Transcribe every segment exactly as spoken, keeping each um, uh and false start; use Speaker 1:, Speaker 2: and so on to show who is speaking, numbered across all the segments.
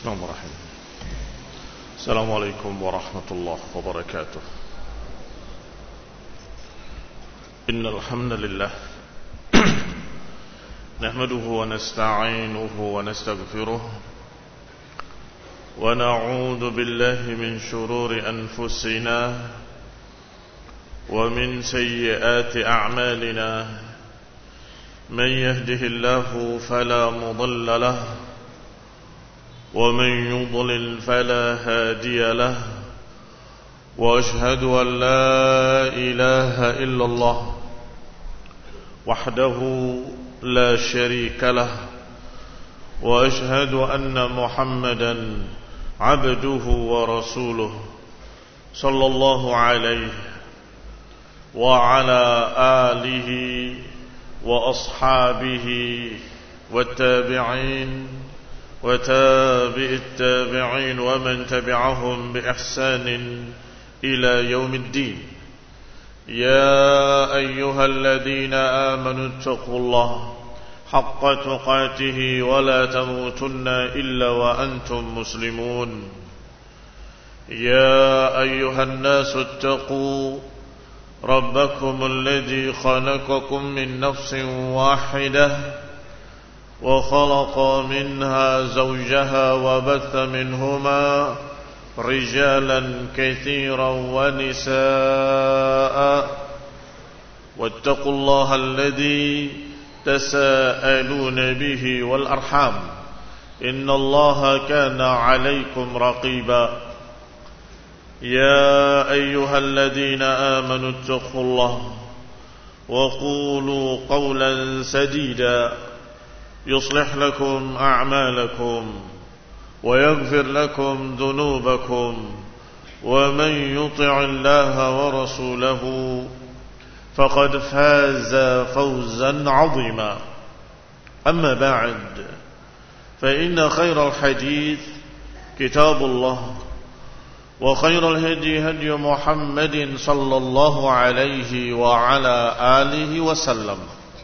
Speaker 1: Bismillahirrahmanirrahim. Assalamualaikum warahmatullahi wabarakatuh. Innal hamdalillah nahmaduhu wa nasta'inuhu wa nastaghfiruh wa na'udzu billahi min shururi anfusina wa min sayyiati a'malina. Man yahdihillahu fala mudilla lahu ومن يضلل فلا هادي له وأشهد أن لا إله إلا الله وحده لا شريك له وأشهد أن محمدا عبده ورسوله صلى الله عليه وعلى آله وأصحابه والتابعين وتابع التابعين ومن تبعهم بإحسان إلى يوم الدين. يا أيها الذين آمنوا اتقوا الله حق تقاته ولا تموتن إلا وأنتم مسلمون. يا أيها الناس اتقوا ربكم الذي خلقكم من نفس واحدة وخلق منها زوجها وبث منهما رجالا كثيرا ونساء واتقوا الله الذي تساءلون به والأرحام إن الله كان عليكم رقيبا. يا أيها الذين آمنوا اتقوا الله وقولوا قولا سديدا يصلح لكم أعمالكم ويغفر لكم ذنوبكم ومن يطع الله ورسوله فقد فاز فوزا عظيما. أما بعد فإن خير الحديث كتاب الله وخير الهدي هدي محمد صلى الله عليه وعلى آله وسلم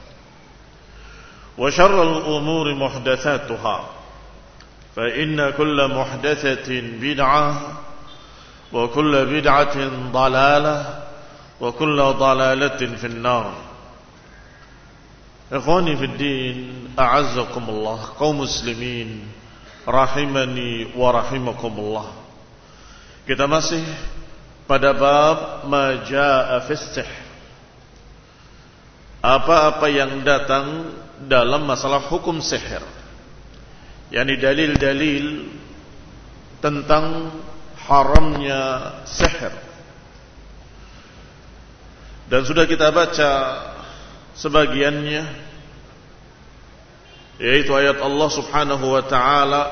Speaker 1: وشر الأمور محدثاتها فإن كل محدثة بدعة وكل بدعة ضلالة وكل ضلالة في النار. إخواني في الدين أعزكم الله kaum muslimin rahimani wa rahimakumullah. Kita masih pada bab ma jaa fi sihr, apa-apa yang datang dalam masalah hukum sihir, yakni dalil-dalil tentang haramnya sihir. Dan sudah kita baca sebagiannya, yaitu ayat Allah subhanahu wa ta'ala,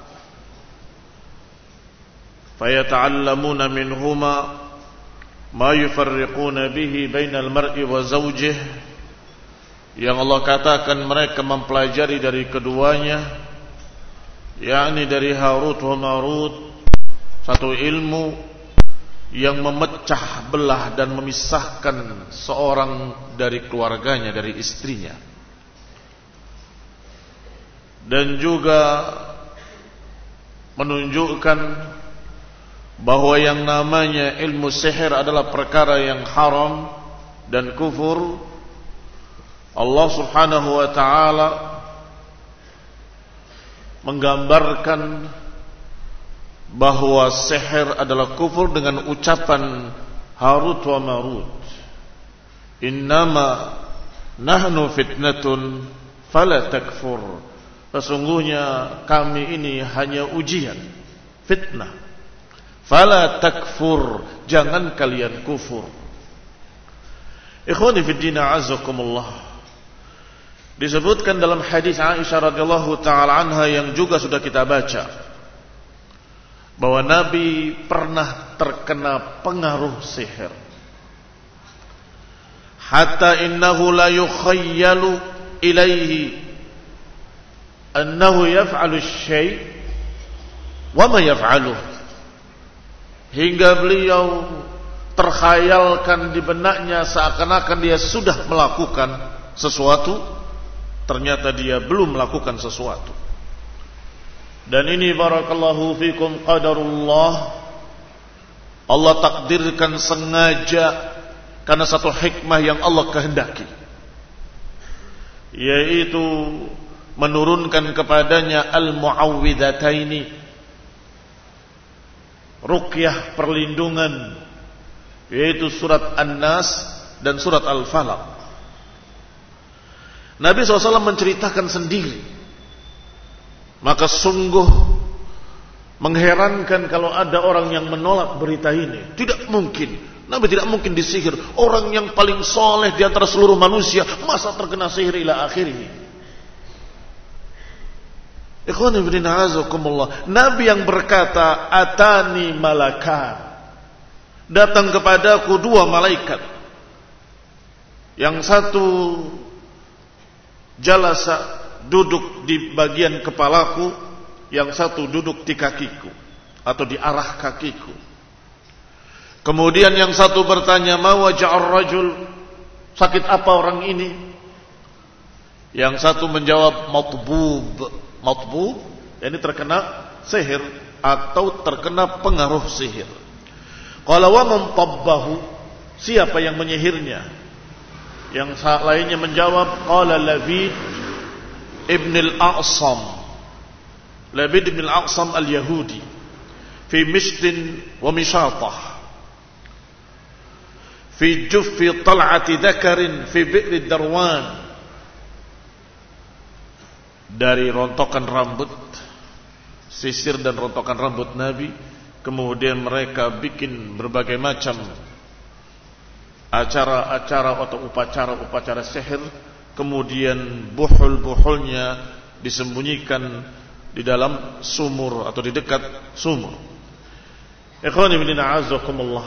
Speaker 1: fayata'allamuna minhuma ma yufarriquna bihi bainal mar'i wa zawjihi, yang Allah katakan mereka mempelajari dari keduanya, yakni dari Harut wa Marut, satu ilmu yang memecah belah dan memisahkan seorang dari keluarganya, dari istrinya. Dan juga menunjukkan bahwa yang namanya ilmu sihir adalah perkara yang haram dan kufur. Allah subhanahu wa ta'ala menggambarkan bahwa sihir adalah kufur dengan ucapan Harut wa Marut, innama nahnu fitnatun fala takfur, sesungguhnya kami ini hanya ujian, fitnah, fala takfur, jangan kalian kufur. Ikhwani fid din a'azzakumullah, disebutkan dalam hadis Aisyah radhiyallahu taala anha yang juga sudah kita baca, bahwa Nabi pernah terkena pengaruh sihir, hatta innahu la yukhayyalu ilaihi annahu yaf'alu syai' wa ma yaf'aluh, hingga beliau terkhayalkan di benaknya seakan-akan dia sudah melakukan sesuatu, ternyata dia belum melakukan sesuatu. Dan ini barakallahu fikum qadarullah, Allah takdirkan sengaja karena satu hikmah yang Allah kehendaki, yaitu menurunkan kepadanya al-mu'awwidhataini, ruqyah perlindungan, yaitu surat An-Nas dan surat Al-Falaq. Nabi shallallahu alaihi wasallam menceritakan sendiri, maka sungguh mengherankan kalau ada orang yang menolak berita ini. Tidak mungkin, Nabi tidak mungkin disihir. Orang yang paling soleh di antara seluruh manusia, masa terkena sihir ila akhirih. Ikhwani fillah azakumullah. Nabi yang berkata, atani malakan, datang kepadaku dua malaikat. Yang satu jalasa, duduk di bagian kepalaku, yang satu duduk di kakiku atau di arah kakiku. Kemudian yang satu bertanya, ma waja'ar rajul, sakit apa orang ini? Yang satu menjawab, matbub. Matbub, ini terkena sihir atau terkena pengaruh sihir. Qala wa man tabbahu, siapa yang menyihirnya? Yang lainnya menjawab, qala Labid ibn al-A'sam. Labid ibn al-A'sam al-Yahudi, fi mishtin wa mishatah, fi juffi tal'ati dhakarin fi bi'ri darwan. Dari rontokan rambut, sisir dan rontokan rambut Nabi, kemudian mereka bikin berbagai macam acara-acara atau upacara-upacara sihir, kemudian buhul-buhulnya disembunyikan di dalam sumur atau di dekat sumur. Ikhwani fillah a'azzakumullah.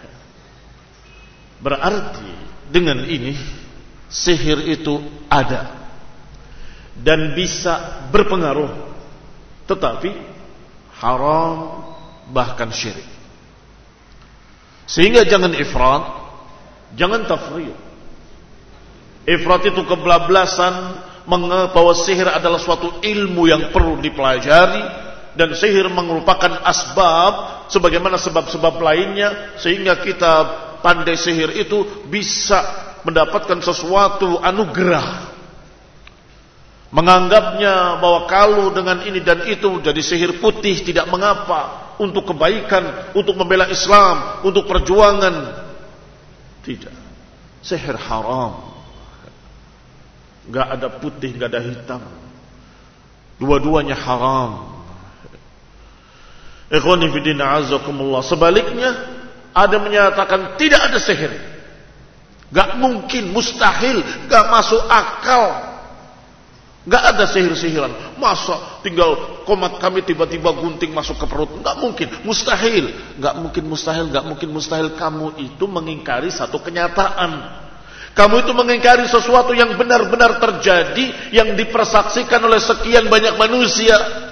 Speaker 1: Berarti dengan ini sihir itu ada dan bisa berpengaruh, tetapi haram, bahkan syirik. Sehingga jangan ifrat, jangan tafriq. Ifrat itu kebablasan, bahwa sihir adalah suatu ilmu yang perlu dipelajari, dan sihir merupakan asbab sebagaimana sebab-sebab lainnya, sehingga kita pandai sihir itu bisa mendapatkan sesuatu anugerah. Menganggapnya bahwa kalau dengan ini dan itu jadi sihir putih tidak mengapa, untuk kebaikan, untuk membela Islam, untuk perjuangan. Tidak, sihir haram. Gak ada putih, gak ada hitam, dua-duanya haram. Ikhwani fiddin a'azakumullah. Sebaliknya, ada menyatakan tidak ada sihir, gak mungkin, mustahil, gak masuk akal. Gak ada sihir-sihiran. Masa tinggal komat kami tiba-tiba gunting masuk ke perut? Gak mungkin, mustahil. Gak mungkin mustahil, gak mungkin mustahil. Kamu itu mengingkari satu kenyataan. Kamu itu mengingkari sesuatu yang benar-benar terjadi, yang dipersaksikan oleh sekian banyak manusia.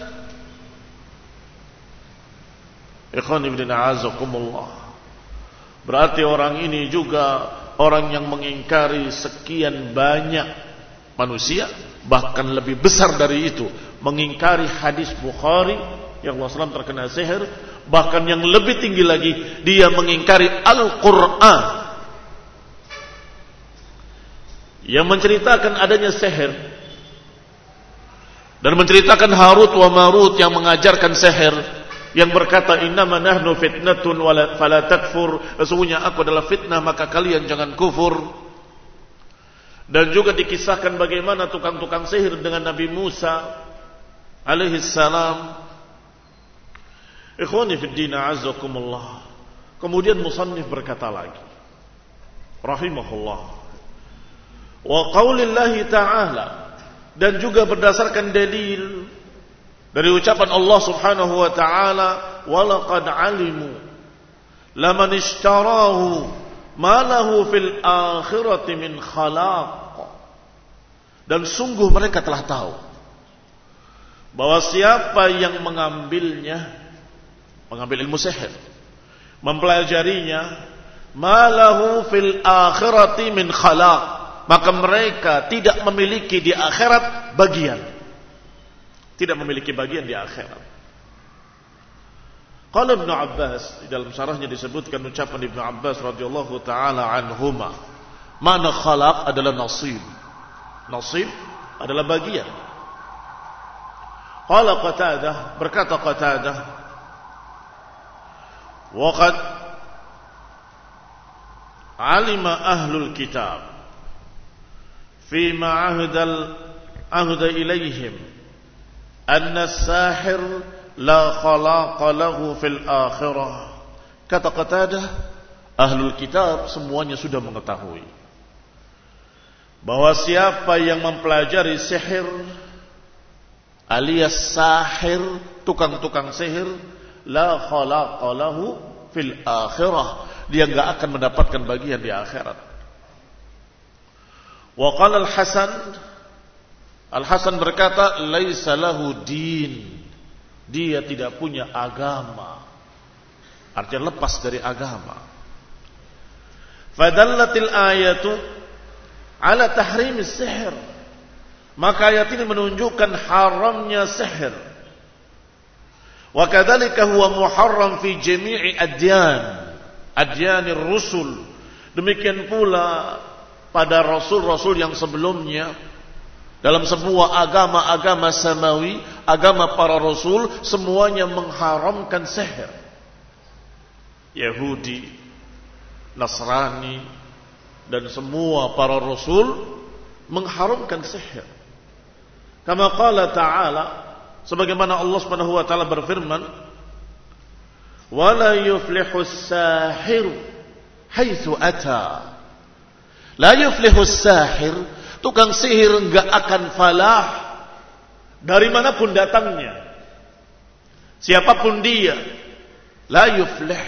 Speaker 1: Ikhwan ibn a'azakumullah. Berarti orang ini juga orang yang mengingkari sekian banyak manusia, bahkan lebih besar dari itu, mengingkari hadis Bukhari yang Rasulullah terkena sihir. Bahkan yang lebih tinggi lagi, dia mengingkari Al-Quran yang menceritakan adanya sihir, dan menceritakan Harut wa Marut yang mengajarkan sihir, yang berkata, innama nahnu fitnatun fala takfur, sesungguhnya aku adalah fitnah maka kalian jangan kufur. Dan juga dikisahkan bagaimana tukang-tukang sihir dengan Nabi Musa alaihi salam. Ikhwani fid din a'azzakumullah. Kemudian musannif berkata lagi, rahimahullah, wa qaulillahi ta'ala, dan juga berdasarkan dalil dari ucapan Allah Subhanahu wa ta'ala, wa laqad alimu laman ishtarahu ma lahu fil akhirati min khalaq. Dan sungguh mereka telah tahu bahwa siapa yang mengambilnya, mengambil ilmu sihir, mempelajarinya, ma lahu fil akhirati min khalaq, maka mereka tidak memiliki di akhirat bagian. tidak memiliki bagian di akhirat. Qala Ibnu Abbas, di dalam syarahnya disebutkan ucapan Ibnu Abbas radhiyallahu taala anhuma, makna khalaq adalah nasib. Nasib adalah bagian. Qala Qatadah, berkata Qatadah, wa qad alima ahlul kitab fima ahdal ahda ilaihim anna as-sahir la khalaqa lahu fil akhirah. Kata Qatadah, ahlul kitab semuanya sudah mengetahui bahwa siapa yang mempelajari sihir alias sahir, tukang-tukang sihir, la khalaqa lahu fil akhirah, dia enggak akan mendapatkan bagian di akhirat. Wa qala al-Hasan, Al-Hasan berkata, laisa lahu din, dia tidak punya agama, artinya lepas dari agama. Fadallatil ayatu ala tahrimis sihir, maka ayat ini menunjukkan haramnya sihir. Wa kadzalika huwa muharram fi jami'i adyan, adyanir rusul. Demikian pula pada rasul-rasul yang sebelumnya, dalam semua agama-agama samawi, agama para rasul, semuanya mengharamkan sihir. Yahudi, Nasrani, dan semua para rasul mengharamkan sihir. Kama qala ta'ala, sebagaimana Allah Subhanahu wa taala berfirman, "Wala yuflihus sahir haitsu ata." La yuflihus sahir, tukang sihir enggak akan falah dari manapun datangnya. Siapapun dia, la yuflih.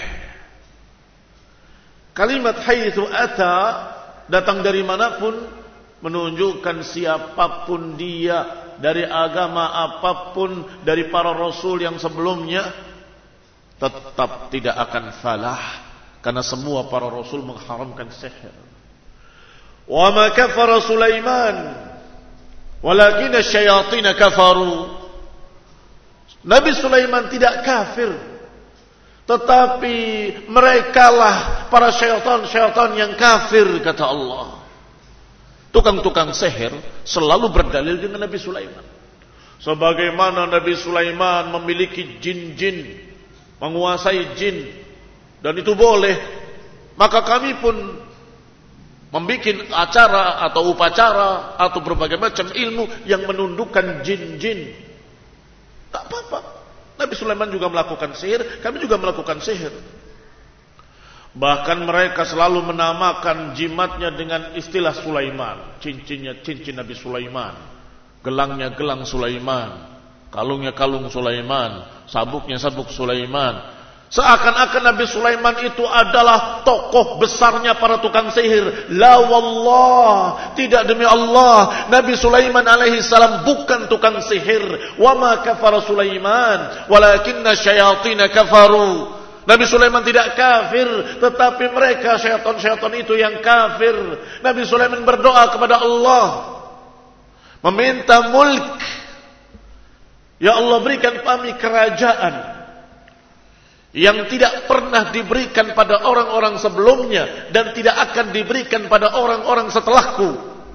Speaker 1: Kalimat haitsu ata datang dari manapun menunjukkan siapapun dia, dari agama apapun, dari para rasul yang sebelumnya, tetap tidak akan falah, karena semua para rasul mengharamkan sihir. Wa ma kafara Sulaiman walakin asyayatin kafaru. Nabi Sulaiman tidak kafir, tetapi merekalah para syaitan-syaitan yang kafir, kata Allah. Tukang-tukang sihir selalu berdalil dengan Nabi Sulaiman. Sebagaimana Nabi Sulaiman memiliki jin-jin, menguasai jin, dan itu boleh, maka kami pun membuat acara atau upacara atau berbagai macam ilmu yang menundukkan jin-jin. Tak apa-apa. Nabi Sulaiman juga melakukan sihir, kami juga melakukan sihir. Bahkan mereka selalu menamakan jimatnya dengan istilah Sulaiman. Cincinnya cincin Nabi Sulaiman, gelangnya gelang Sulaiman, kalungnya kalung Sulaiman, sabuknya sabuk Sulaiman. Seakan-akan Nabi Sulaiman itu adalah tokoh besarnya para tukang sihir. La wallah, tidak, demi Allah, Nabi Sulaiman alaihi salam bukan tukang sihir. Wa ma kafara Sulaiman walakinna syayatin kafaru. Nabi Sulaiman tidak kafir, tetapi mereka syaitan-syaitan itu yang kafir. Nabi Sulaiman berdoa kepada Allah, meminta mulk. Ya Allah, berikan kami kerajaan yang tidak pernah diberikan pada orang-orang sebelumnya dan tidak akan diberikan pada orang-orang setelahku.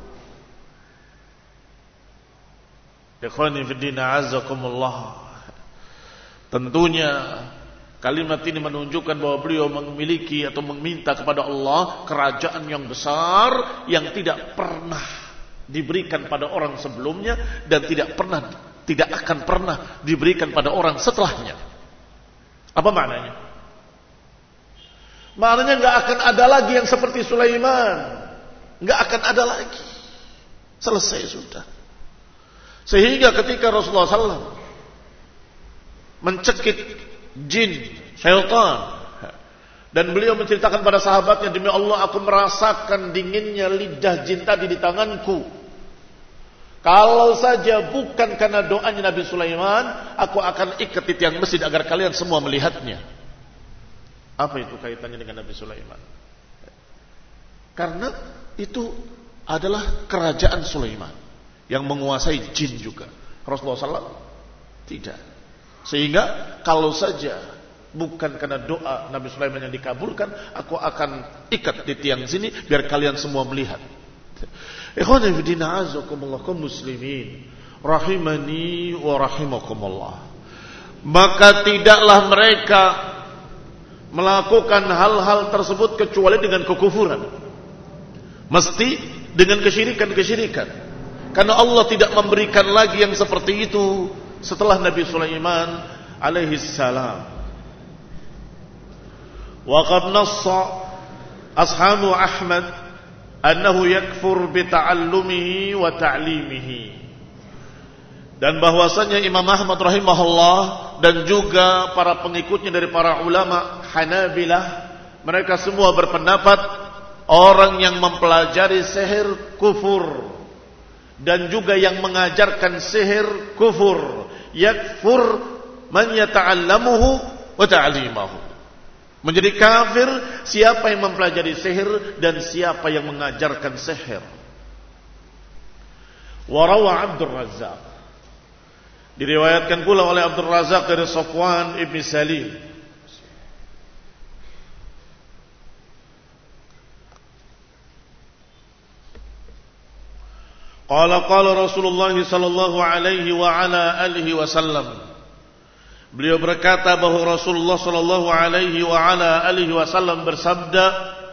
Speaker 1: Ikhwani fiddina azakumullah. Tentunya kalimat ini menunjukkan bahwa beliau memiliki atau meminta kepada Allah kerajaan yang besar yang tidak pernah diberikan pada orang sebelumnya dan tidak pernah, tidak akan pernah diberikan pada orang setelahnya. Apa maknanya? Maknanya enggak akan ada lagi yang seperti Sulaiman. Enggak akan ada lagi. Selesai sudah. Sehingga ketika Rasulullah sallallahu alaihi wasallam mencekik jin, syaitan, dan beliau menceritakan pada sahabatnya, demi Allah aku merasakan dinginnya lidah jin tadi di tanganku. Kalau saja bukan karena doanya Nabi Sulaiman, aku akan ikat di tiang masjid agar kalian semua melihatnya. Apa itu kaitannya dengan Nabi Sulaiman? Karena itu adalah kerajaan Sulaiman yang menguasai jin juga. Rasulullah sallallahu alaihi wasallam Tidak. Sehingga kalau saja bukan karena doa Nabi Sulaiman yang dikabulkan, aku akan ikat di tiang sini biar kalian semua melihat. Ikhwan fillah azakumullah kaum muslimin rahimani wa rahimakumullah. Maka tidaklah mereka melakukan hal-hal tersebut kecuali dengan kekufuran. Mesti dengan kesyirikan-kesyirikan. Karena Allah tidak memberikan lagi yang seperti itu setelah Nabi Sulaiman alaihi salam. Wa qad nassa ashabu Ahmad annahu yakfur bi ta'allumihi wa ta'limihi. Dan bahwasanya Imam Ahmad rahimahullah dan juga para pengikutnya dari para ulama Hanabilah, mereka semua berpendapat orang yang mempelajari sihir kufur, dan juga yang mengajarkan sihir kufur. Yakfur man yata'allamuhu wa ta'limahu. Menjadi kafir siapa yang mempelajari sihir dan siapa yang mengajarkan sihir. Wa rawa Abdul Razzaq, diriwayatkan pula oleh Abdul Razzaq dari Safwan ibn Salim. Qala qala Rasulullah sallallahu alaihi wa ala alihi wasallam. Beliau berkata bahwa Rasulullah sallallahu alaihi wa ala alihi wasallam bersabda,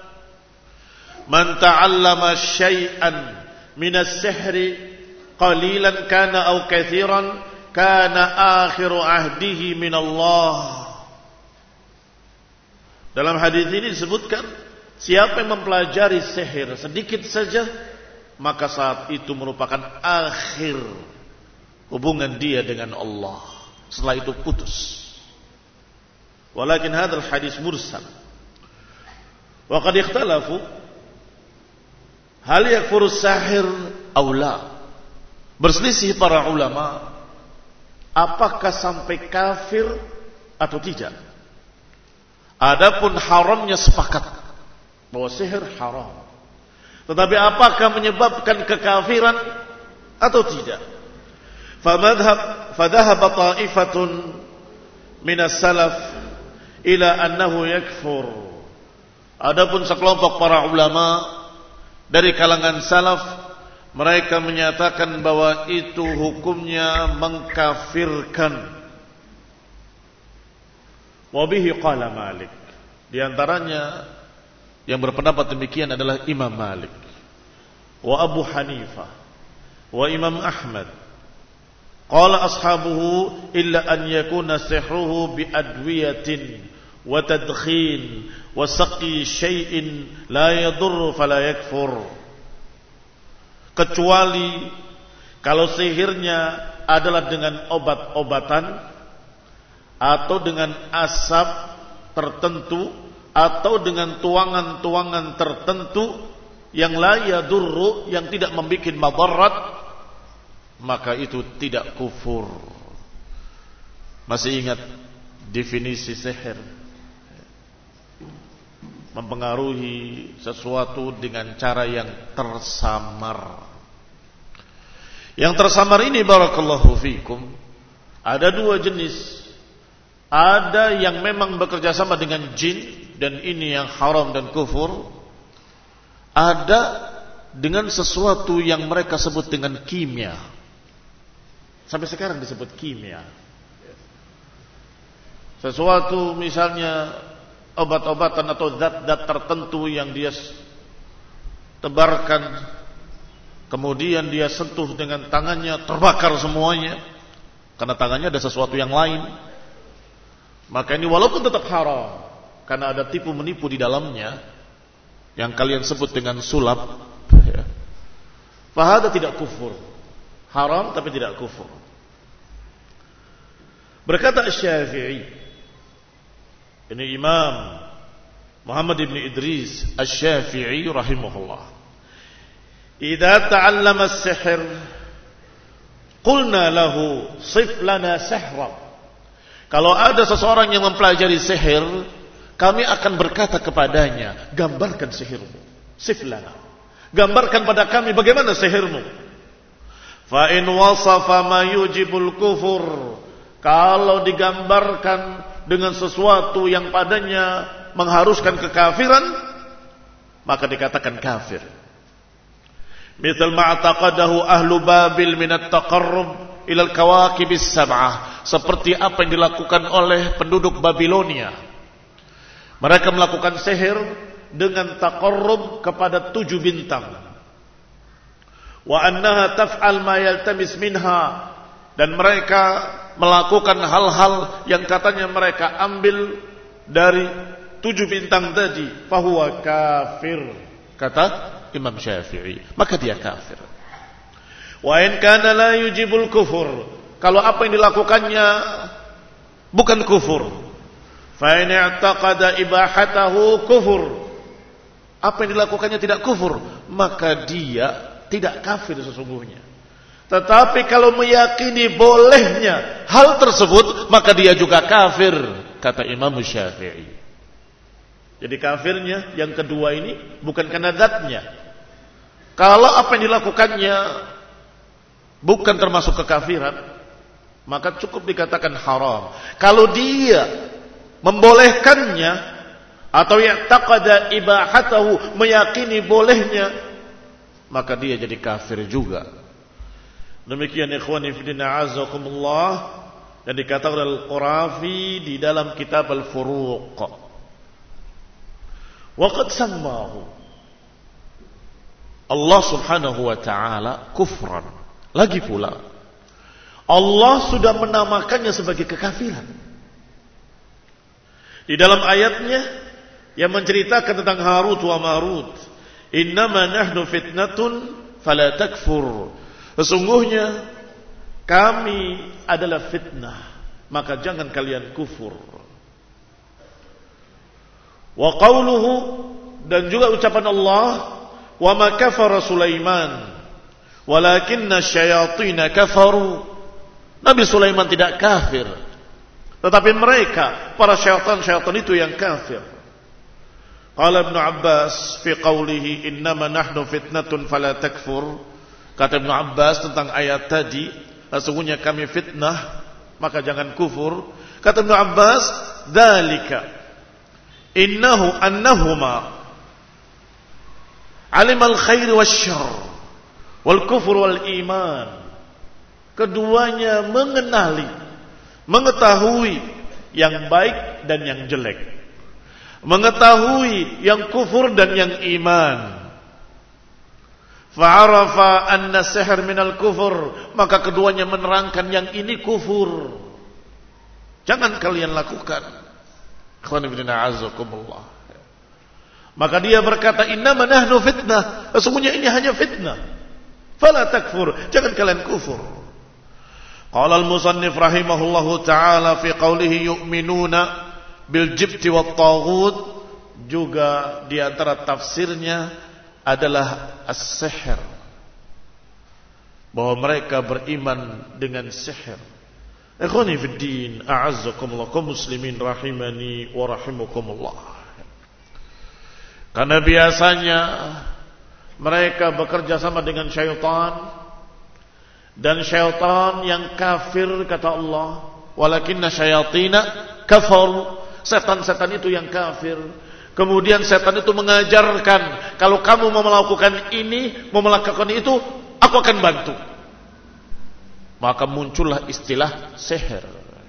Speaker 1: "Man ta'allama syai'an min as-sihri qalilan kana aw katsiran kana akhiru ahdihi min Allah." Dalam hadis ini disebutkan, siapa yang mempelajari sihir sedikit saja, maka saat itu merupakan akhir hubungan dia dengan Allah. Setelah itu putus. Walakin hadzal hadis mursal. Wa qad ikhtalafu hal yakfuru sahir aw la. Berselisih para ulama apakah sampai kafir atau tidak. Adapun haramnya sepakat bahwa sihir haram. Tetapi apakah menyebabkan kekafiran atau tidak? Famadhab fadhahaba ta'ifatun minas salaf ila annahu yakfur. Adapun sekelompok para ulama dari kalangan salaf, mereka menyatakan bahwa itu hukumnya mengkafirkan. Wa bihi qala Malik. Di antaranya yang berpendapat demikian adalah Imam Malik, wa Abu Hanifah, wa Imam Ahmad. Qala ashabuhu illa an yakuna sihruhu bi adwiyatin wa tadkhin wa saqi syai'in la yadurru fala yakfur. Kecuali kalau sihirnya adalah dengan obat-obatan atau dengan asap tertentu atau dengan tuangan-tuangan tertentu yang la yadurru, yang tidak membuat madarat, maka itu tidak kufur. Masih ingat definisi sihir? Mempengaruhi sesuatu dengan cara yang tersamar. Yang tersamar ini barakallahu fikum ada dua jenis. Ada yang memang bekerja sama dengan jin, dan ini yang haram dan kufur. Ada dengan sesuatu yang mereka sebut dengan kimia. Sampai sekarang disebut kimia. Sesuatu misalnya obat-obatan atau zat-zat tertentu yang dia tebarkan, kemudian dia sentuh dengan tangannya, terbakar semuanya karena tangannya ada sesuatu yang lain. Maka ini walaupun tetap haram, karena ada tipu menipu di dalamnya yang kalian sebut dengan sulap, ya. Fahada tidak kufur. Haram tapi tidak kufur. Berkata Asy-Syafi'i, ini Imam Muhammad ibn Idris Asy-Syafi'i rahimahullah, "Idza ta'allama as-sihr qulna lahu sif lana sihra." Kalau ada seseorang yang mempelajari sihir, kami akan berkata kepadanya, gambarkan sihirmu. Sif lana. Gambarkan pada kami bagaimana sihirmu. Fa in wasafa ma yujibul kufur kalau digambarkan dengan sesuatu yang padanya mengharuskan kekafiran, maka dikatakan kafir. Misal ma'taqadahu ahlu Babil min at-taqarrub ila al-kawakib as-sab'ah, seperti apa yang dilakukan oleh penduduk Babilonia. Mereka melakukan sihir dengan taqarrub kepada tujuh bintang. Wa annaha taf'al ma yaltamis minha, dan mereka melakukan hal-hal yang katanya mereka ambil dari tujuh bintang tadi. Fahuwa kafir, kata Imam Syafi'i, maka dia kafir. Wa in kana la yujibul kufur, kalau apa yang dilakukannya bukan kufur. Fa in i'taqada ibahatahu kufur, apa yang dilakukannya tidak kufur, maka dia tidak kafir sesungguhnya. Tetapi kalau meyakini bolehnya hal tersebut, maka dia juga kafir, kata Imam Syafi'i. Jadi kafirnya yang kedua ini bukan karena zatnya. Kalau apa yang dilakukannya bukan termasuk kekafiran, maka cukup dikatakan haram. Kalau dia membolehkannya atau ya'taqada ibahatahu, meyakini bolehnya, maka dia jadi kafir juga. Demikian ikhwani fillah azakumullah, dan dikatakan Al-Qurafi di dalam kitab Al-Furuq. Waqad sammahu Allah subhanahu wa ta'ala kufran. Lagi pula Allah sudah menamakannya sebagai kekafiran. Di dalam ayatnya yang menceritakan tentang Harut wa Marut, innama nahnu fitnatun fala takfur, sesungguhnya kami adalah fitnah, maka jangan kalian kufur. Wa qawluhu, dan juga ucapan Allah, wa ma kafara Sulaiman walakinna syayatina kafaru. Nabi Sulaiman tidak kafir, tetapi mereka, para syaitan-syaitan itu yang kafir. Qala Ibnu Abbas fi qawlihi innama nahnu fitnatun fala takfur. Kata Ibnu Abbas tentang ayat tadi, sesungguhnya kami fitnah, maka jangan kufur. Kata Ibnu Abbas, dzalika innahu annahuma alimal khair wasyarr wal kufur wal iman. Keduanya mengenali, mengetahui yang baik dan yang jelek, mengetahui yang kufur dan yang iman. Fa'arafa anna sihr minal kufur, maka keduanya menerangkan yang ini kufur, jangan kalian lakukan. Maka dia berkata, innama nahnu fitnah, sesungguhnya ini hanya fitnah, fala takfur, jangan kalian kufur. Qala al-musannif rahimahullahu ta'ala fi qawlihi yu'minuna bil jibti wat taghut, juga di antara tafsirnya adalah as-sihr, bahwa mereka beriman dengan sihir. Ikhwani fid din, a'azzakumullah, kaum muslimin rahimani wa rahimakumullah. Karena biasanya mereka bekerja sama dengan syaitan, dan syaitan yang kafir, kata Allah, walakinna syayatina kafaru, setan-setan itu yang kafir. Kemudian setan itu mengajarkan, kalau kamu mau melakukan ini, mau melakukan itu, aku akan bantu. Maka muncullah istilah sihir.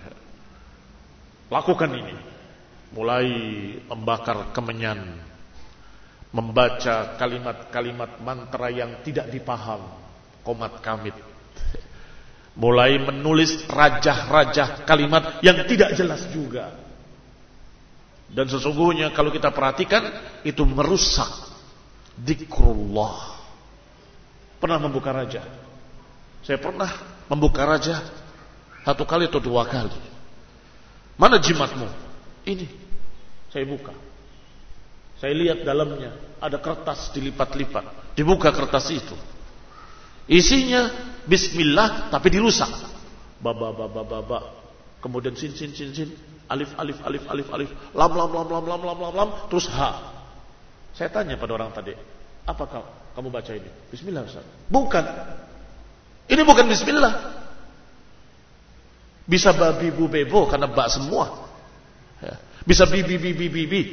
Speaker 1: Lakukan ini, mulai membakar kemenyan, membaca kalimat-kalimat mantra yang tidak dipaham, komat kamit, mulai menulis rajah-rajah kalimat yang tidak jelas juga. Dan sesungguhnya kalau kita perhatikan, itu merusak zikrullah. Pernah membuka raja? Saya pernah membuka raja satu kali atau dua kali. Mana jimatmu? Ini. Saya buka. Saya lihat dalamnya ada kertas dilipat-lipat. Dibuka kertas itu, isinya bismillah tapi dirusak. Baba baba baba. Kemudian sin sin sin sin, alif alif alif alif alif, lam lam lam lam lam lam lam lam, terus ha. Saya tanya pada orang tadi, apa kamu, kamu baca ini? Bismillah Ustaz. Bukan. Ini bukan bismillah. Bisa babi bu bebo karena bak semua. Ya. Bisa bibi bibi bibi.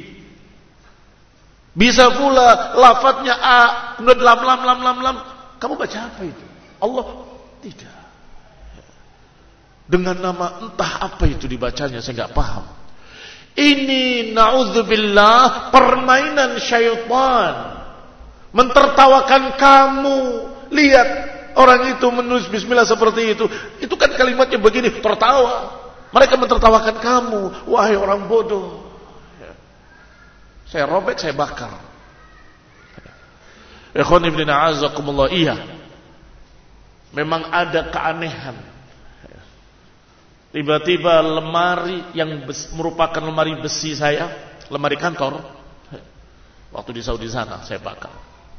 Speaker 1: Bisa pula lafadznya a, kemudian lam lam lam lam lam. Kamu baca apa itu? Allah tidak. Dengan nama entah apa itu dibacanya, saya nggak paham. Ini na'udzubillah permainan syaitan. Mentertawakan kamu. Lihat orang itu menulis bismillah seperti itu. Itu kan kalimatnya begini, tertawa. Mereka mentertawakan kamu, wahai orang bodoh. Saya robek, saya bakar. Ikhwan ibn a'azakumullah, iya. Memang ada keanehan. Tiba-tiba lemari yang bes, merupakan lemari besi saya, lemari kantor, waktu di Saudi sana saya bakar.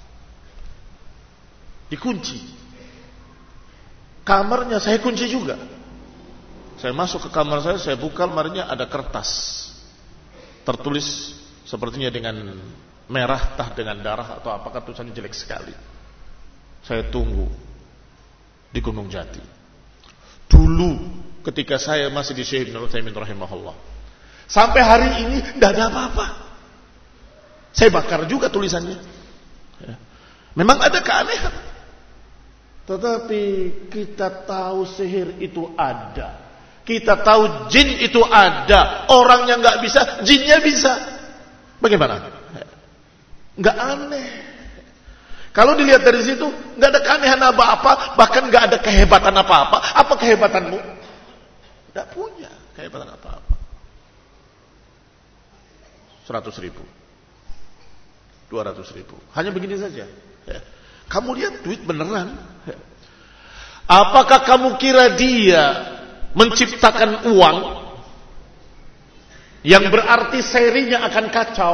Speaker 1: Dikunci. Kamarnya saya kunci juga. Saya masuk ke kamar saya, saya buka lemarinya, ada kertas tertulis sepertinya dengan merah, tah dengan darah atau apakah tulisannya jelek sekali. Saya tunggu di Gunung Jati. Dulu ketika saya masih di Syekh Ibnu Utsaimin rahimahullah, sampai hari ini tidak ada apa-apa. Saya bakar juga tulisannya. Memang ada keanehan, tetapi kita tahu sihir itu ada. Kita tahu jin itu ada. Orangnya nggak bisa, jinnya bisa. Bagaimana? Nggak aneh. Kalau dilihat dari situ, nggak ada keanehan apa-apa, bahkan nggak ada kehebatan apa-apa. Apa kehebatanmu? Nggak punya kehebatan apa-apa. Seratus ribu, dua ratus ribu, hanya begini saja. Kamu lihat duit beneran. Apakah kamu kira dia menciptakan uang yang berarti serinya akan kacau?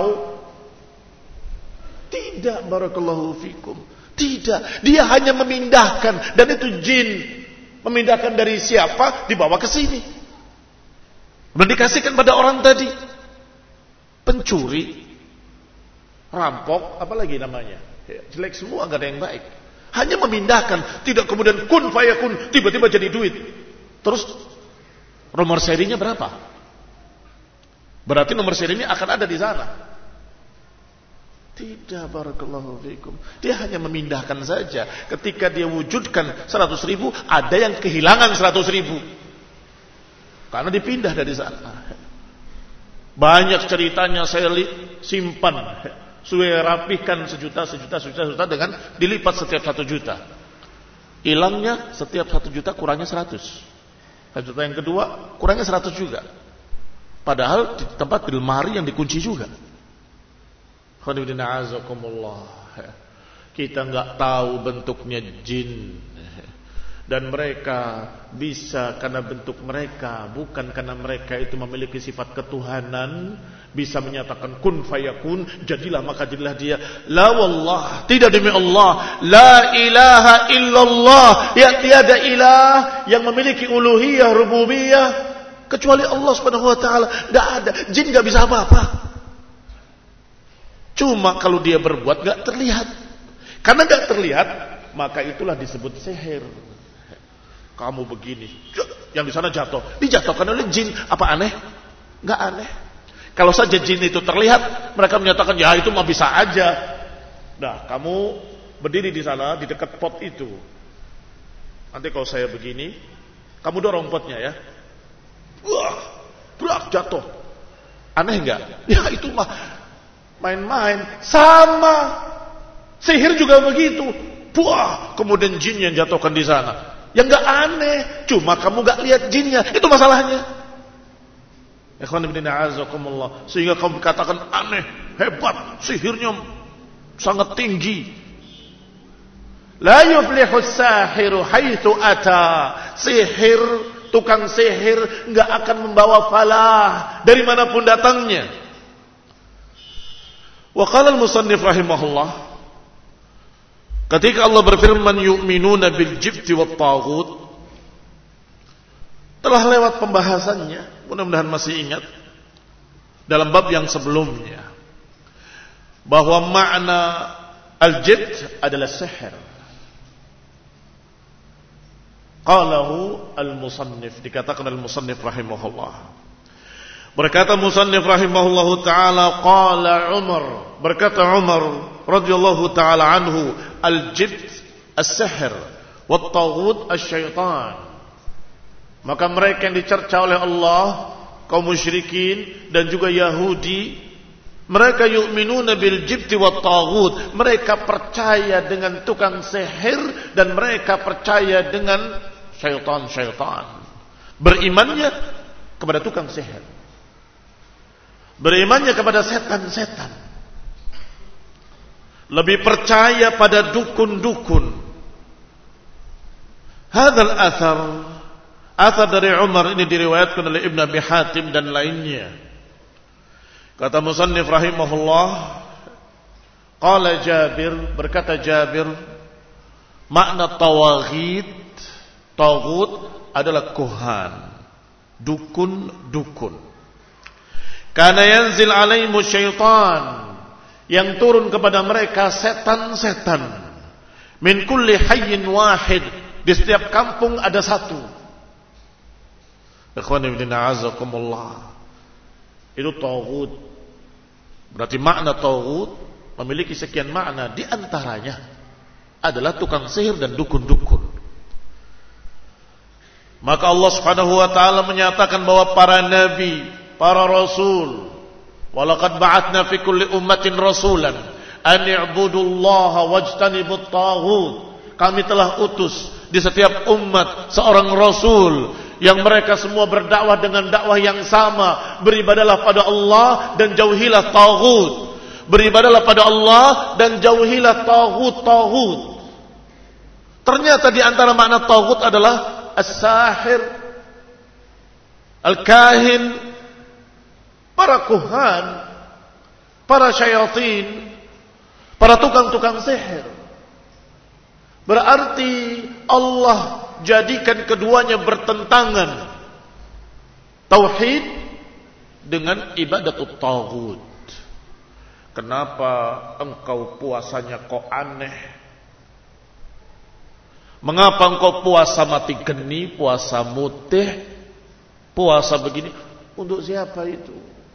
Speaker 1: Tidak, barakallahu fikum. Tidak, dia hanya memindahkan, dan itu jin. Memindahkan dari siapa, dibawa ke sini. Dan dikasihkan pada orang tadi. Pencuri, rampok, apalagi namanya. Ya, jelek semua, gak ada yang baik. Hanya memindahkan, tidak kemudian kun fayakun, tiba-tiba jadi duit. Terus nomor serinya berapa? Berarti nomor serinya akan ada di sana. Tidak, barakallahu fikum. Dia hanya memindahkan saja. Ketika dia wujudkan seratus ribu, ada yang kehilangan seratus ribu. Karena dipindah dari sana. Banyak ceritanya saya simpan. Saya rapihkan sejuta, sejuta, sejuta, sejuta dengan dilipat setiap satu juta. Hilangnya setiap satu juta kurangnya seratus. Satu juta yang kedua kurangnya seratus juga. Padahal di tempat di lemari yang dikunci juga. Kita nggak tahu bentuknya jin, dan mereka bisa karena bentuk mereka, bukan karena mereka itu memiliki sifat ketuhanan, bisa menyatakan kun fayakun, jadilah maka jadilah dia. La wallah, tidak demi Allah, la ilaha illallah, ya tiada ilah yang memiliki uluhiyah rububiyah kecuali Allah Subhanahu wa taala. Enggak ada, jin enggak bisa apa-apa. Cuma kalau dia berbuat gak terlihat. Karena gak terlihat, maka itulah disebut sihir. Kamu begini, yang di sana jatuh, dijatuhkan oleh jin. Apa aneh? Gak aneh. Kalau saja jin itu terlihat, mereka menyatakan ya itu mah bisa aja. Nah, kamu berdiri di sana di dekat pot itu. Nanti kalau saya begini, kamu dorong potnya ya. Wah, berak jatuh. Aneh gak? Ya itu mah main-main. Sama sihir juga begitu. Buah, kemudian jin yang jatuhkan di sana. Yang gak aneh, cuma kamu gak lihat jinnya. Itu masalahnya. Ikhwan ibn a'azakumullah. Sehingga kamu katakan aneh, hebat, sihirnya sangat tinggi. La yuflihu sahiru haitsu ata. Sihir, tukang sihir gak akan membawa falah dari manapun datangnya. Wa qala al-musannif rahimahullah, ketika Allah berfirman yu'minuna bil jibti wat taghut, telah lewat pembahasannya, mudah-mudahan masih ingat dalam bab yang sebelumnya, bahwa makna al-jibt adalah sihir. Qalahu al-musannif, dikatakan al-musannif rahimahullah. Berkata musannif rahimahullahu ta'ala, qala Umar, berkata Umar radhiyallahu ta'ala anhu, al-jibt as-sihr wa at-taghut asy-syaitan. Maka mereka yang dicerca oleh Allah, kaum musyrikin dan juga Yahudi, mereka yu'minuna bil jibti wat taghut, mereka percaya dengan tukang sihir dan mereka percaya dengan syaitan-syaitan. Berimannya kepada tukang sihir, berimannya kepada setan-setan, lebih percaya pada dukun-dukun. Hadzal athar, athar dari Umar ini diriwayatkan oleh Ibn Abi Hatim dan lainnya. Kata musannif rahimahullah, qala Jabir, berkata Jabir, makna tawaghit, taghut adalah kuhan, dukun-dukun. Karena yanzil alaihimu syaitan, yang turun kepada mereka setan-setan. Min kulli hayyin wahid, di setiap kampung ada satu. Ikhwani fillah azakumullah. Itu taghut. Berarti makna taghut memiliki sekian makna, di antaranya adalah tukang sihir dan dukun-dukun. Maka Allah Subhanahu wa taala menyatakan bahwa para nabi, para rasul, walaqad ba'atna fi kulli ummatin rasulan an i'budullaha wajtanibut taghut. Kami telah utus di setiap umat seorang rasul yang mereka semua berdakwah dengan dakwah yang sama, beribadalah pada Allah dan jauhilah taghut. Beribadalah pada Allah dan jauhilah taghut-taghut. Ternyata di antara makna taghut adalah as-sahir, al-kahin, para kuhan, para syayatin, para tukang-tukang sihir. Berarti Allah jadikan keduanya bertentangan, tauhid dengan ibadatut taghut. Kenapa engkau puasanya kok aneh? Mengapa engkau puasa mati geni, puasa mutih, puasa begini? Untuk siapa itu?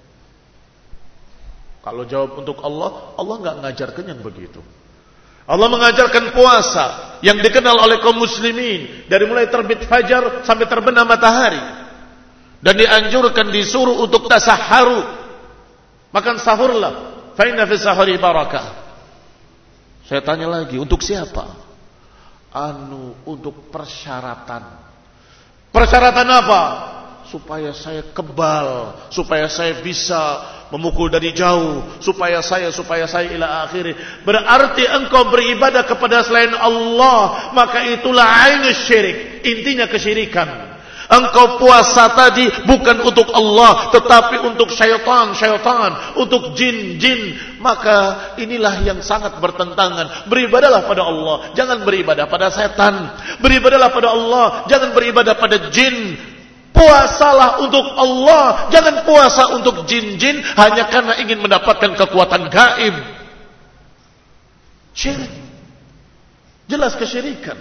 Speaker 1: Kalau jawab untuk Allah, Allah enggak mengajarkan yang begitu. Allah mengajarkan puasa yang dikenal oleh kaum muslimin dari mulai terbit fajar sampai terbenam matahari, dan dianjurkan, disuruh untuk tasahharu, makan sahurlah, fa inna fi sahuri barakah. Saya tanya lagi, untuk siapa? Anu, untuk persyaratan. Persyaratan apa? Supaya saya kebal, supaya saya bisa memukul dari jauh, supaya saya, supaya saya ila akhir. Berarti engkau beribadah kepada selain Allah, maka itulah ainus syirik, intinya kesyirikan. Engkau puasa tadi bukan untuk Allah, tetapi untuk syaitan-syaitan, untuk jin-jin. Maka inilah yang sangat bertentangan. Beribadahlah pada Allah, jangan beribadah pada setan. Beribadahlah pada Allah, jangan beribadah pada jin. Puasalah untuk Allah, jangan puasa untuk jin-jin hanya karena ingin mendapatkan kekuatan gaib. Syirik, jelas kesyirikan.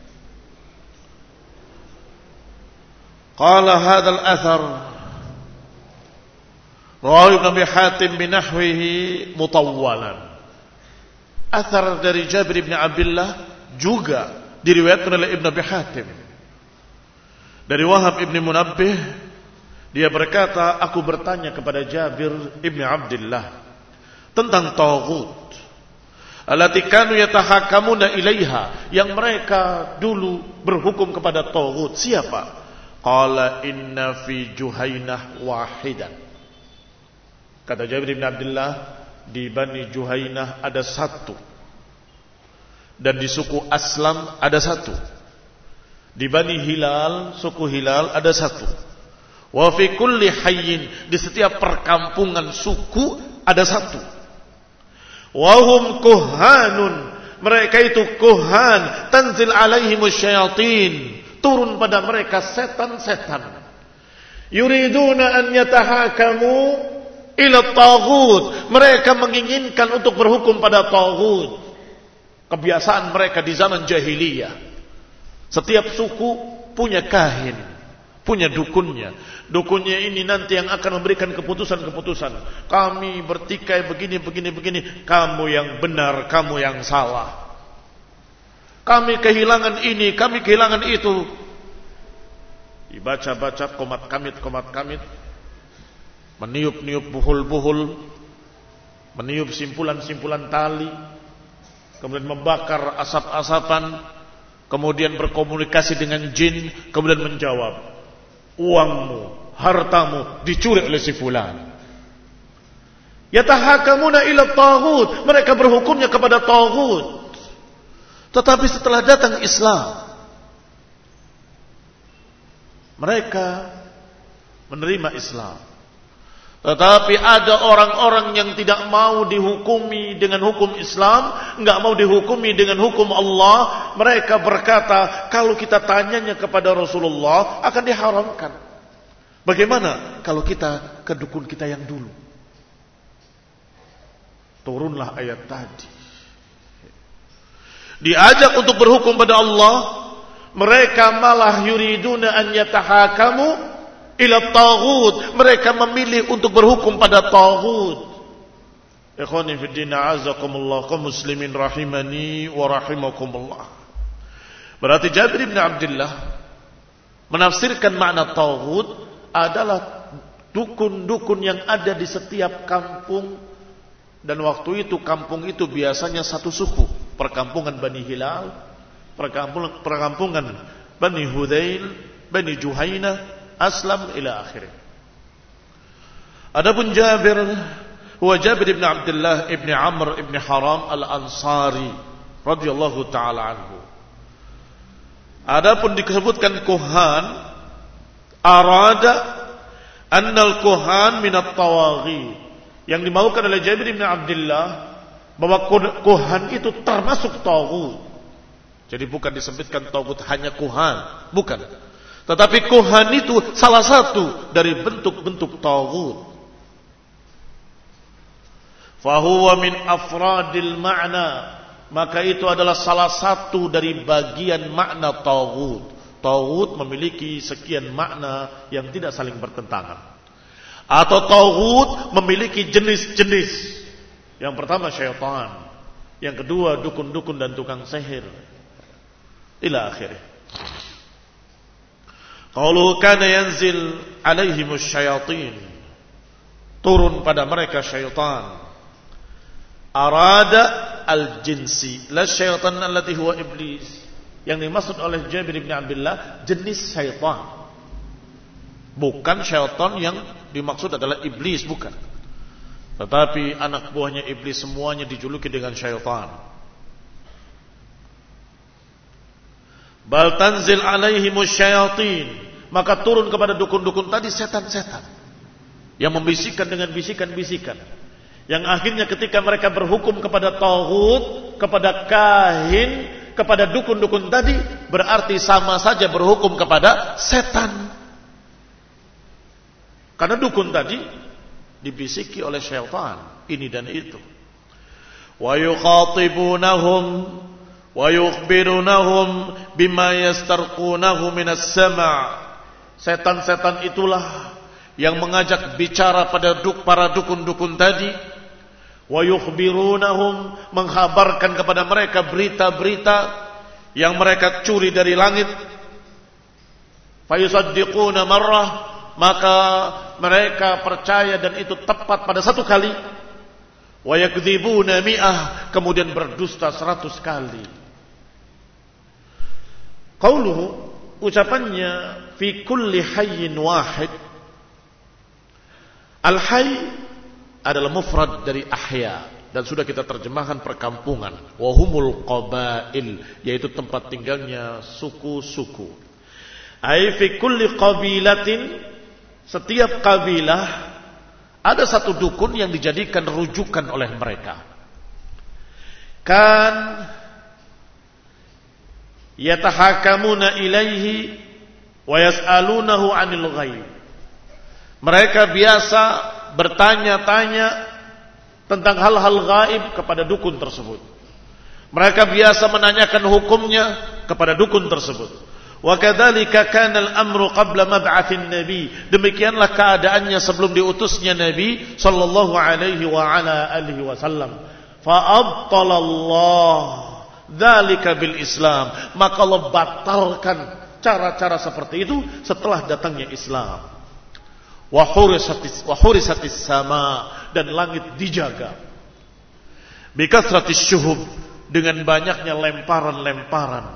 Speaker 1: Qala hadzal athar rawi Ibn Abi Hatim binahwihi mutawwalan. Athar dari Jabir bin Abdullah juga diriwayatkan oleh Ibn Abi Hatim. Dari Wahab ibn Munabbih, dia berkata, aku bertanya kepada Jabir ibn Abdullah tentang taghut, allati kanu yatahakamuna ilaiha, yang mereka dulu berhukum kepada taghut. Siapa? Qala inna fi Juhainah wahidan. Kata Jabir ibn Abdullah, di Bani Juhainah ada satu, dan di suku Aslam ada satu. Di Bani Hilal, suku Hilal ada satu. Wa fi kulli hayyin, di setiap perkampungan suku ada satu. Wa hum kuhanun, mereka itu kuhan, tanzil alaihimus syayatin, turun pada mereka setan-setan. Yuriduna an yatahakamu ila taghut, mereka menginginkan untuk berhukum pada taghut. Kebiasaan mereka di zaman jahiliyah, setiap suku punya kahin, punya dukunnya. Dukunnya ini nanti yang akan memberikan keputusan-keputusan. Kami bertikai begini, begini, begini. Kamu yang benar, kamu yang salah. Kami kehilangan ini, kami kehilangan itu. Dibaca-baca komat kamit, komat kamit. Meniup-niup buhul-buhul. Meniup simpulan-simpulan tali. Kemudian membakar asap-asapan. Kemudian berkomunikasi dengan jin. Kemudian menjawab, uangmu, hartamu dicuri oleh si fulan. Yatahakamuna ila taghut, mereka berhukumnya kepada taghut. Tetapi setelah datang Islam, mereka menerima Islam. Tetapi ada orang-orang yang tidak mau dihukumi dengan hukum Islam, enggak mau dihukumi dengan hukum Allah. Mereka berkata, kalau kita tanyanya kepada Rasulullah akan diharamkan. Bagaimana kalau kita ke dukun kita yang dulu? Turunlah ayat tadi. Diajak untuk berhukum pada Allah, mereka malah yuriduna an yatahakamu ila taghut. Mereka memilih untuk berhukum pada taghut. Ikhwani fi din, a'azakumullah, kaum muslimin rahimani wa rahimakumullah. Berarti Jabir bin Abdullah menafsirkan makna taghut adalah dukun-dukun yang ada di setiap kampung. Dan waktu itu kampung itu biasanya satu suku, perkampungan Bani Hilal, perkampungan, perkampungan Bani Hudzail, Bani Juhainah, Aslam ila akhirnya. Adapun Jabir, huwa Jabir ibn Abdullah ibn Amr ibn Haram al-Ansari radhiyallahu taala anhu. Adapun disebutkan kuhan, arada annal kuhan min at-tawaghi. Yang dimaukan oleh Jabir ibn Abdullah bahwa kuhan itu termasuk taghut. Jadi bukan disebutkan taghut hanya kuhan, bukan. Tetapi kuhan itu salah satu dari bentuk-bentuk taghut. Fahuwa min afradil ma'na, maka itu adalah salah satu dari bagian makna taghut. Taghut memiliki sekian makna yang tidak saling bertentangan. Atau taghut memiliki jenis-jenis. Yang pertama syaitan, yang kedua dukun-dukun dan tukang sihir, ila akhirih. Qalu kana yanzil alaihimus syayatin, turun pada mereka syaitan. Arada al-jinsi, la syaitan allati huwa iblis. Yang dimaksud oleh Jabir bin Abdullah jenis syaitan, bukan syaitan yang dimaksud adalah iblis, bukan. Tetapi anak buahnya iblis semuanya dijuluki dengan syaitan. Bal tanzil alaihimus syayatin, maka turun kepada dukun-dukun tadi setan-setan yang membisikkan dengan bisikan-bisikan, yang akhirnya ketika mereka berhukum kepada taghut, kepada kahin, kepada dukun-dukun tadi, berarti sama saja berhukum kepada setan. Karena dukun tadi dibisiki oleh syaitan ini dan itu. Wa yukhatibunahum wa yukhbirunahum bima yastarqunahu minas sama'. Setan-setan itulah yang mengajak bicara pada duk para dukun-dukun tadi. Wa yukhbirunahum, menghabarkan kepada mereka berita-berita yang mereka curi dari langit. Fayusaddiquna marrah, maka mereka percaya dan itu tepat pada satu kali. Wa yakdzibuna mi'ah, kemudian berdusta seratus kali. Qauluhu, ucapannya fi kulli hayyin wahid. Al-hayy adalah mufrad dari ahya, dan sudah kita terjemahkan perkampungan. Wa humul qabail, yaitu tempat tinggalnya suku-suku. Ai fi kulli qabilatin, setiap kabilah ada satu dukun yang dijadikan rujukan oleh mereka. Kan yatahakamuna ilaihi wa yas'alunahu 'anil ghaib. Mereka biasa bertanya-tanya tentang hal-hal gaib kepada dukun tersebut. Mereka biasa menanyakan hukumnya kepada dukun tersebut. Wa kadzalika kana al-amru qabla mab'atsin nabi. Demikianlah keadaannya sebelum diutusnya Nabi sallallahu alaihi wa ala alihi wasallam. Fa abtalallah dzalika bil Islam. Maka Allah batalkan cara-cara seperti itu setelah datangnya Islam. Wa hurisatis wa hurisatis sama, dan langit dijaga. Bi kasratis syuhub, dengan banyaknya lemparan-lemparan.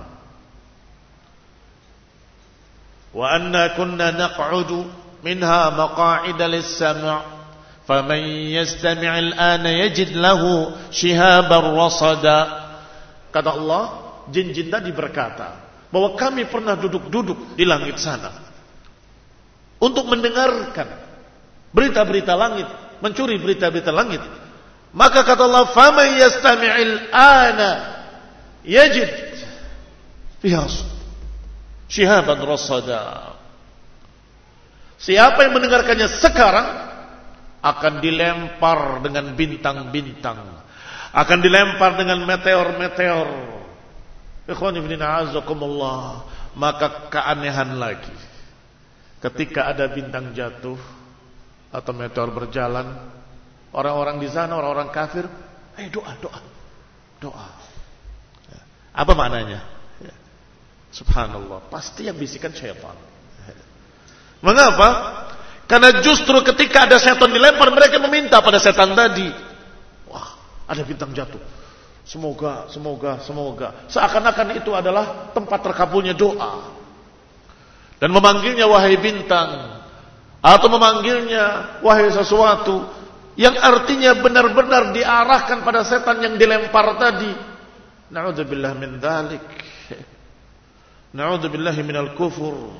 Speaker 1: Wa anna kunna naq'udu minha maqa'ida lis-sam', faman yastami' al-ana yajid lahu shihaban rasada. Kata Allah, jin-jin tadi berkata bahwa kami pernah duduk-duduk di langit sana untuk mendengarkan berita-berita langit, mencuri berita-berita langit. Maka kata Allah, faman yastami' al-ana yajid fiha syihaban rasada. Siapa yang mendengarkannya sekarang akan dilempar dengan bintang-bintang, akan dilempar dengan meteor-meteor. Ikhwan ibn a'azakumullah. Maka keanehan lagi, ketika ada bintang jatuh atau meteor berjalan, orang-orang di sana, orang-orang kafir, ayo doa, doa, doa. Apa maknanya? Subhanallah, pasti yang bisikan syaitan. Mengapa? Karena justru ketika ada setan dilempar, mereka meminta pada setan tadi. Wah, ada bintang jatuh. Semoga, semoga, semoga. Seakan-akan itu adalah tempat terkabulnya doa. Dan memanggilnya wahai bintang, atau memanggilnya wahai sesuatu yang artinya benar-benar diarahkan pada setan yang dilempar tadi. Na'udzubillah min dzalik. Na'udzubillahi minal kufur.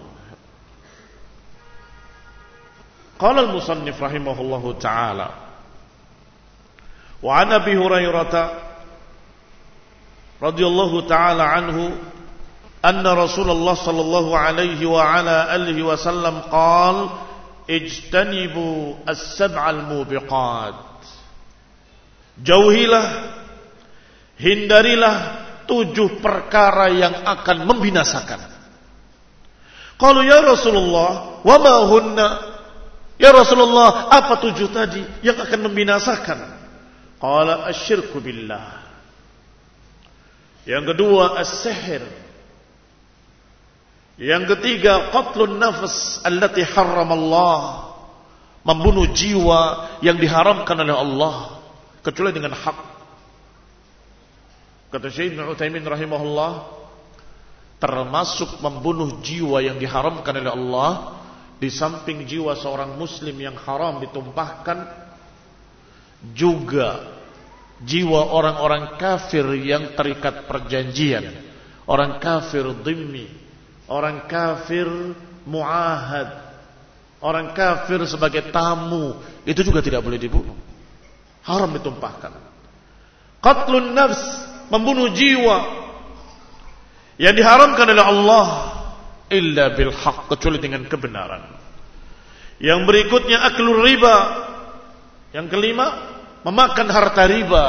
Speaker 1: Qala al-musannif rahimahullahu ta'ala, wa 'an Abi Hurairah radhiyallahu ta'ala anhu anna Rasulullah sallallahu alaihi wa ala alihi wasallam qala ijtanibu as-sab'al mubiqat. Jauhilah, hindarilah tujuh perkara yang akan membinasakan. Qalu ya Rasulullah, wa ma hunna? Ya Rasulullah, apa tujuh tadi yang akan membinasakan? Qala asyirku billah. Yang kedua as-sihr. Yang ketiga qatlun nafs allati harramallah, membunuh jiwa yang diharamkan oleh Allah kecuali dengan hak. Kata Syekh Ibnu Utsaimin rahimahullah, termasuk membunuh jiwa yang diharamkan oleh Allah, di samping jiwa seorang muslim yang haram ditumpahkan, juga jiwa orang-orang kafir yang terikat perjanjian, orang kafir dhimmi, orang kafir muahad, orang kafir sebagai tamu, itu juga tidak boleh dibunuh, haram ditumpahkan. Qatlun nafs, membunuh jiwa yang diharamkan oleh Allah, illa bil haqq, kecuali dengan kebenaran. Yang berikutnya aklur riba. Yang kelima, memakan harta riba.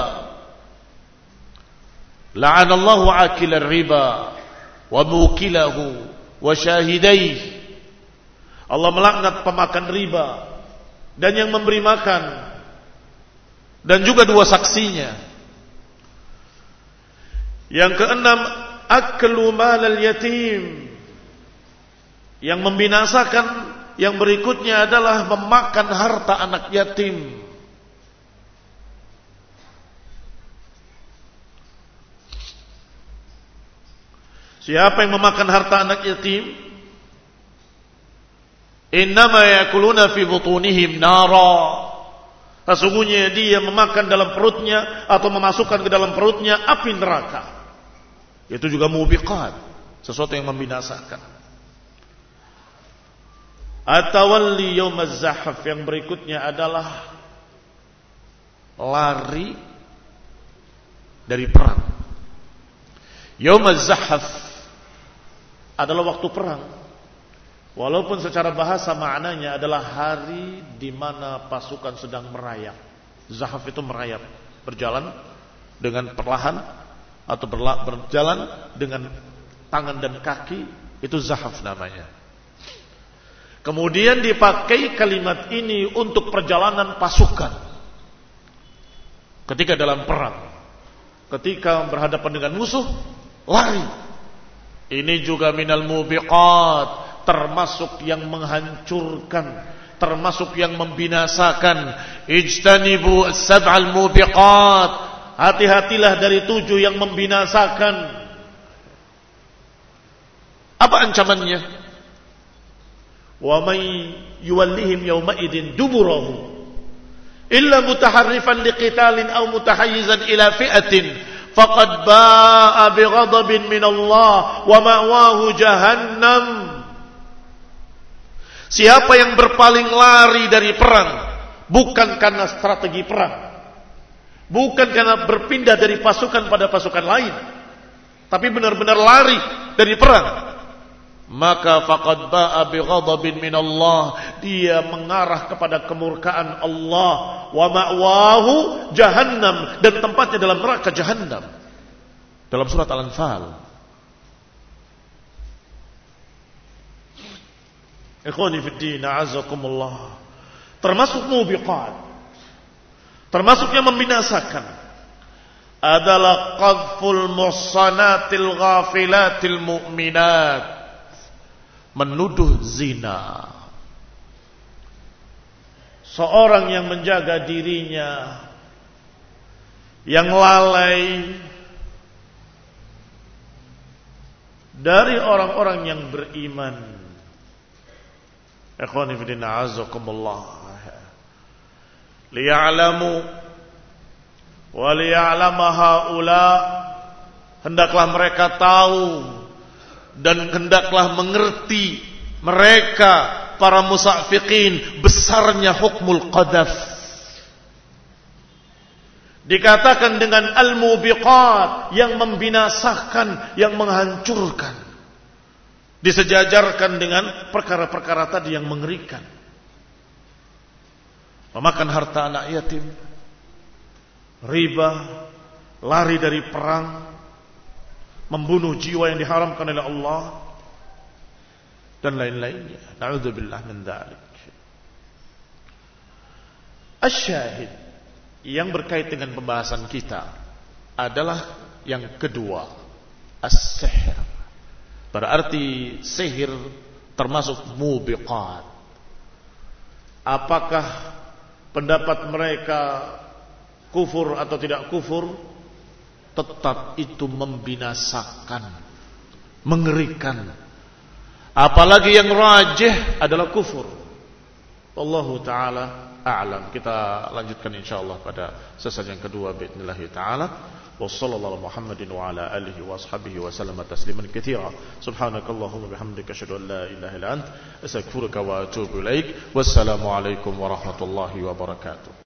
Speaker 1: La'anallahu akilar riba wa mukilahu wa syahidaihi. Allah melaknat pemakan riba dan yang memberi makan, dan juga dua saksinya. Yang keenam, aklu malal yatim. Yang membinasakan yang berikutnya adalah memakan harta anak yatim. Siapa yang memakan harta anak yatim, innama yakuluna fi butunihim nara. Sesungguhnya dia memakan dalam perutnya atau memasukkan ke dalam perutnya api neraka. Itu juga mubiqat, sesuatu yang membinasakan. Atawalli yaumaz zahaf, yang berikutnya adalah lari dari perang. Yaumaz zahaf adalah waktu perang. Walaupun secara bahasa maknanya adalah hari di mana pasukan sedang merayap. Zahaf itu merayap, berjalan dengan perlahan atau berjalan dengan tangan dan kaki Itu zahaf namanya. Kemudian dipakai kalimat ini untuk perjalanan pasukan. Ketika dalam perang, ketika berhadapan dengan musuh, lari. Ini juga minal mubiqat, termasuk yang menghancurkan, termasuk yang membinasakan. Ijtanibu as-sab'al mubiqat, hati-hatilah dari tujuh yang membinasakan. Apa ancamannya? Wa man yuwallihim yawma idin duburahu illa mutaharrifan liqitalin aw mutahayyizan ila fi'atin faqad ba'a bighadabin min Allah wa ma'wahu jahannam. Siapa yang berpaling lari dari perang bukan karena strategi perang, bukan karena berpindah dari pasukan pada pasukan lain, tapi benar-benar lari dari perang, maka faqad ba'a bighadabin min Allah, dia mengarah kepada kemurkaan Allah. Wa ma'wahu jahannam, dan tempatnya dalam neraka jahannam. Dalam surat Al-Anfal. Ikhwani fid din, a'azzakumullah. Termasuk mubiqat, termasuk yang membinasakan adalah qadful muhsanatil ghafilatil mu'minat, menuduh zina. Seorang yang menjaga dirinya, yang lalai dari orang-orang yang beriman. Ikhwani fi din, a'azzakumullah. Liya'lamu wa liya'lama haula, hendaklah mereka tahu dan hendaklah mengerti mereka para musafiqin besarnya hukmul qadaf. Dikatakan dengan al-mubiqat, yang membinasakan, yang menghancurkan. Disejajarkan dengan perkara-perkara tadi yang mengerikan. Memakan harta anak yatim, riba, lari dari perang, membunuh jiwa yang diharamkan oleh Allah, dan lain-lainnya. Na'udzubillah min dzalik. Asyahid yang berkait dengan pembahasan kita adalah yang kedua, as-sihr. Berarti sihir termasuk mubiqat. Apakah pendapat mereka kufur atau tidak kufur? Tetap itu membinasakan, mengerikan. Apalagi yang rajih adalah kufur. Wallahu ta'ala a'lam. Kita lanjutkan insyaallah pada sesi yang kedua باذنillah ta'ala. Wassallallahu Muhammadin wa ala alihi wa ashabihi wa sallama tasliman katsira. Subhanakallahumma bihamdika asyhadu an la ilaha illa anta astaghfiruka wa atubu ilaik. Wassalamu alaikum warahmatullahi wabarakatuh.